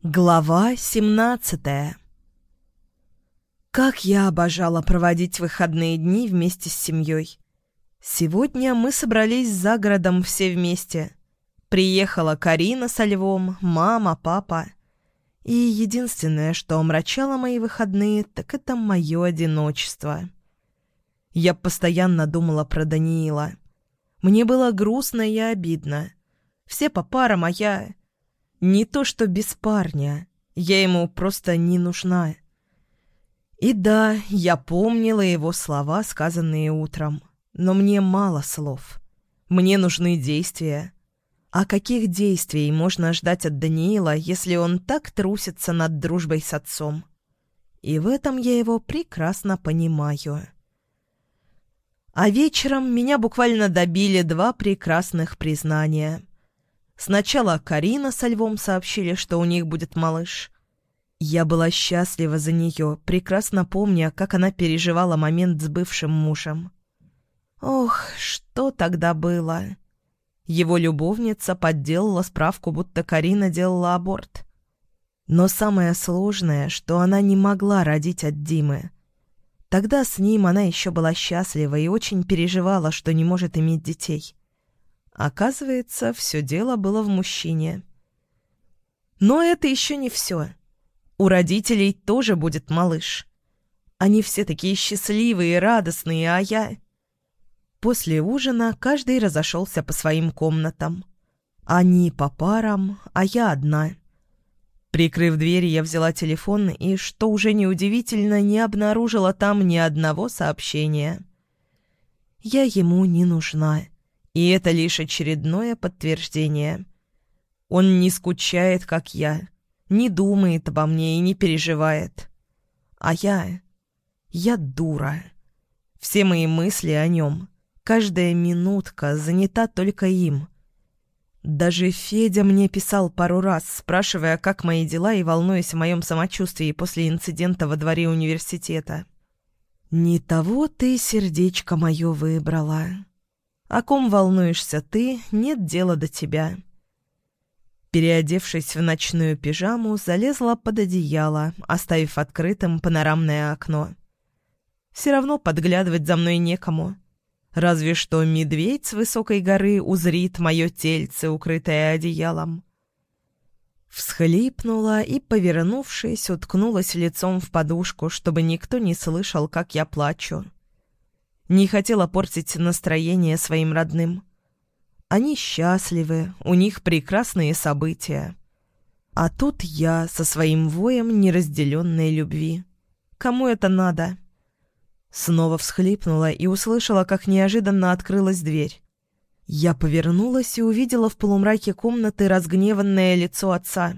Глава 17. Как я обожала проводить выходные дни вместе с семьей. Сегодня мы собрались за городом все вместе. Приехала Карина со Львом, мама, папа. И единственное, что омрачало мои выходные, так это мое одиночество. Я постоянно думала про Даниила. Мне было грустно и обидно. Все по парам, а я... Не то что без парня, я ему просто не нужна. И да, я помнила его слова, сказанные утром, но мне мало слов. Мне нужны действия. А каких действий можно ждать от Даниила, если он так трусится над дружбой с отцом? И в этом я его прекрасно понимаю. А вечером меня буквально добили два прекрасных признания. Сначала Карина со Львом сообщили, что у них будет малыш. Я была счастлива за нее, прекрасно помня, как она переживала момент с бывшим мужем. Ох, что тогда было! Его любовница подделала справку, будто Карина делала аборт. Но самое сложное, что она не могла родить от Димы. Тогда с ним она еще была счастлива и очень переживала, что не может иметь детей. Оказывается, все дело было в мужчине. Но это еще не все. У родителей тоже будет малыш. Они все такие счастливые и радостные, а я... После ужина каждый разошелся по своим комнатам. Они по парам, а я одна. Прикрыв дверь, я взяла телефон и, что уже неудивительно, не обнаружила там ни одного сообщения. Я ему не нужна. И это лишь очередное подтверждение. Он не скучает, как я, не думает обо мне и не переживает. А я дура. Все мои мысли о нем, каждая минутка занята только им. Даже Федя мне писал пару раз, спрашивая, как мои дела и волнуясь о моем самочувствии после инцидента во дворе университета. «Не того ты сердечко мое выбрала. О ком волнуешься ты, нет дела до тебя». Переодевшись в ночную пижаму, залезла под одеяло, оставив открытым панорамное окно. Все равно подглядывать за мной некому. Разве что медведь с высокой горы узрит мое тельце, укрытое одеялом. Всхлипнула и, повернувшись, уткнулась лицом в подушку, чтобы никто не слышал, как я плачу. Не хотела портить настроение своим родным. Они счастливы, у них прекрасные события. А тут я со своим воем неразделенной любви. Кому это надо? Снова всхлипнула и услышала, как неожиданно открылась дверь. Я повернулась и увидела в полумраке комнаты разгневанное лицо отца.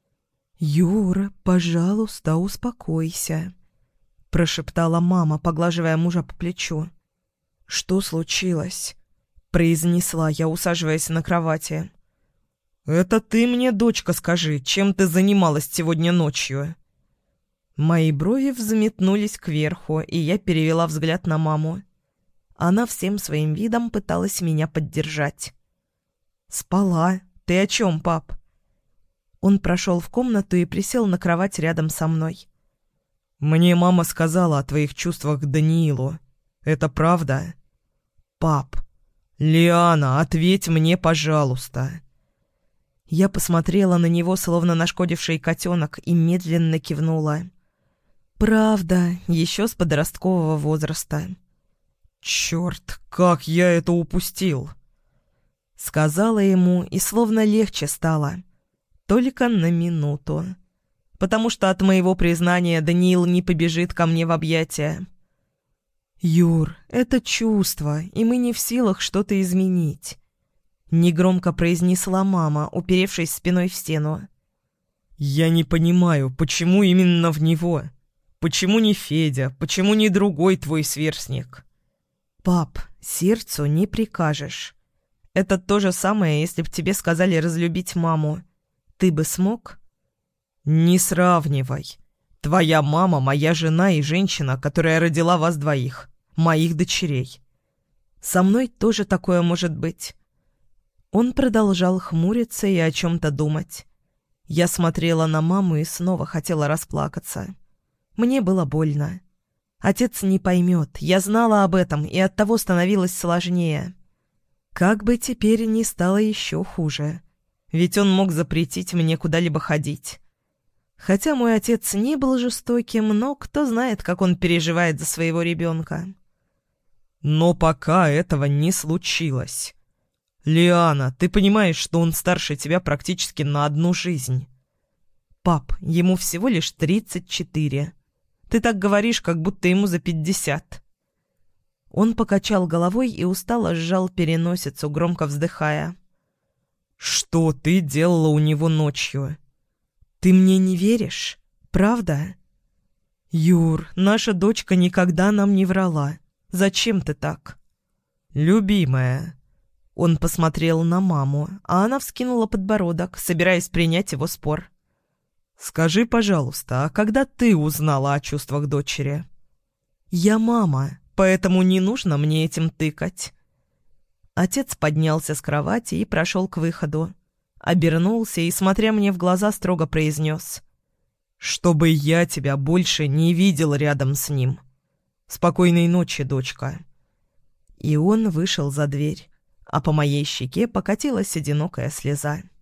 «Юра, пожалуйста, успокойся», — прошептала мама, поглаживая мужа по плечу. «Что случилось?» — произнесла я, усаживаясь на кровати. «Это ты мне, дочка, скажи, чем ты занималась сегодня ночью?» Мои брови взметнулись кверху, и я перевела взгляд на маму. Она всем своим видом пыталась меня поддержать. «Спала. Ты о чем, пап?» Он прошел в комнату и присел на кровать рядом со мной. «Мне мама сказала о твоих чувствах к Даниилу. Это правда?» «Пап!» «Лиана, ответь мне, пожалуйста!» Я посмотрела на него, словно нашкодивший котенок, и медленно кивнула. «Правда, еще с подросткового возраста». «Черт, как я это упустил!» Сказала ему, и словно легче стало. Только на минуту. Потому что от моего признания Даниил не побежит ко мне в объятия. «Юр, это чувство, и мы не в силах что-то изменить», — негромко произнесла мама, уперевшись спиной в стену. «Я не понимаю, почему именно в него? Почему не Федя? Почему не другой твой сверстник?» «Пап, сердцу не прикажешь. Это то же самое, если б тебе сказали разлюбить маму. Ты бы смог?» «Не сравнивай. Твоя мама — моя жена и женщина, которая родила вас двоих, моих дочерей. Со мной тоже такое может быть». Он продолжал хмуриться и о чем-то думать. Я смотрела на маму и снова хотела расплакаться. Мне было больно. Отец не поймет, я знала об этом, и оттого становилось сложнее. Как бы теперь не стало еще хуже. Ведь он мог запретить мне куда-либо ходить. Хотя мой отец не был жестоким, но кто знает, как он переживает за своего ребенка. Но пока этого не случилось. Лиана, ты понимаешь, что он старше тебя практически на одну жизнь? Пап, ему всего лишь 34. Ты так говоришь, как будто ему за 50. Он покачал головой и устало сжал переносицу, громко вздыхая. Что ты делала у него ночью? Ты мне не веришь? Правда? Юр, наша дочка никогда нам не врала. Зачем ты так? Любимая. Он посмотрел на маму, а она вскинула подбородок, собираясь принять его спор. Скажи, пожалуйста, а когда ты узнала о чувствах дочери? Я мама, поэтому не нужно мне этим тыкать. Отец поднялся с кровати и прошел к выходу. Обернулся и, смотря мне в глаза, строго произнес: «Чтобы я тебя больше не видел рядом с ним. Спокойной ночи, дочка». И он вышел за дверь, а по моей щеке покатилась одинокая слеза.